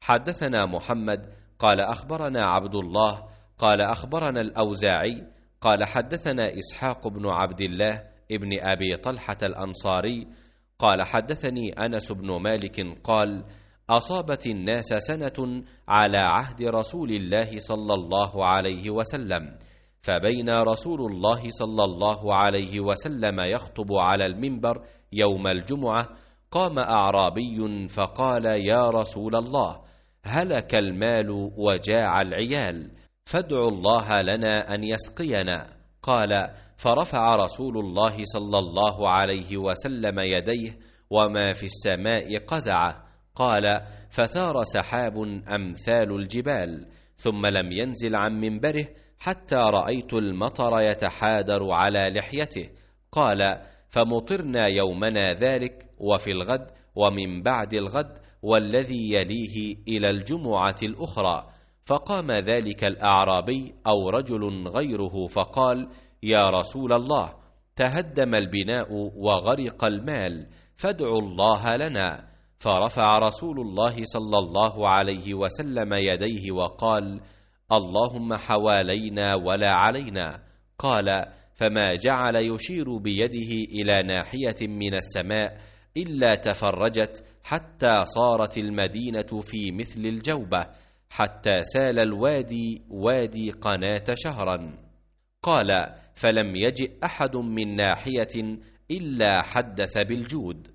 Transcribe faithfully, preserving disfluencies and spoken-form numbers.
حدثنا محمد قال أخبرنا عبد الله قال أخبرنا الأوزاعي قال حدثنا إسحاق بن عبد الله ابن أبي طلحة الأنصاري قال حدثني أنس بن مالك قال أصابت الناس سنة على عهد رسول الله صلى الله عليه وسلم، فبين رسول الله صلى الله عليه وسلم يخطب على المنبر يوم الجمعة قام أعرابي فقال: يا رسول الله، هلك المال وجاع العيال، فادعوا الله لنا أن يسقينا. قال: فرفع رسول الله صلى الله عليه وسلم يديه وما في السماء قزعه. قال: فثار سحاب أمثال الجبال، ثم لم ينزل عن منبره حتى رأيت المطر يتحادر على لحيته. قال: فمطرنا يومنا ذلك وفي الغد ومن بعد الغد والذي يليه إلى الجمعة الأخرى. فقام ذلك الأعرابي أو رجل غيره فقال: يا رسول الله، تهدم البناء وغرق المال، فادعوا الله لنا. فرفع رسول الله صلى الله عليه وسلم يديه وقال: اللهم حوالينا ولا علينا. قال: فما جعل يشير بيده إلى ناحية من السماء إلا تفرجت حتى صارت المدينة في مثل الجوبة، حتى سال الوادي وادي قناة شهرا. قال: فلم يجئ أحد من ناحية إلا حدث بالجود.